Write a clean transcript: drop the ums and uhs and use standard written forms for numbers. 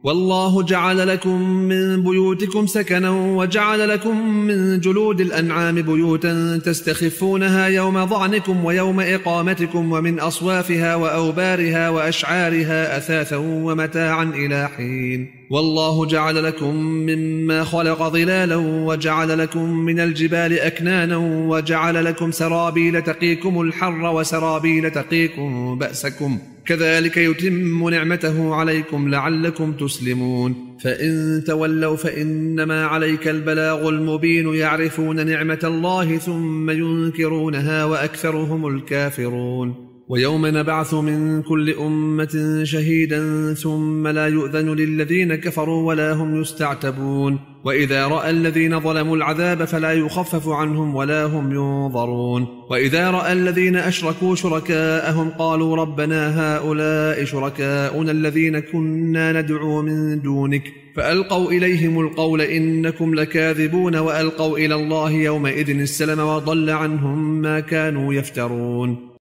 والله جعل لكم من بيوتكم سكنا وجعل لكم من جلود الأنعام بيوتا تستخفونها يوم ظعنكم ويوم إقامتكم ومن أصوافها وأوبارها وأشعارها أثاثا ومتاعا إلى حين والله جعل لكم مما خلق ظلالا وجعل لكم من الجبال أكنانا وجعل لكم سرابيل تقيكم الحر وسرابيل تقيكم بأسكم كذلك يتم نعمته عليكم لعلكم تسلمون فإن تولوا فإنما عليك البلاغ المبين يعرفون نعمة الله ثم ينكرونها وأكثرهم الكافرون ويوم نبعث من كل أمة شهيدا ثم لا يؤذن للذين كفروا ولا هم يستعتبون وإذا رأى الذين ظلموا العذاب فلا يخفف عنهم ولا هم ينظرون وإذا رأى الذين أشركوا شركاءهم قالوا ربنا هؤلاء شركاؤنا الذين كنا ندعو من دونك فألقوا إليهم القول إنكم لكاذبون وألقوا إلى الله يومئذ السلم وضل عنهم ما كانوا يفترون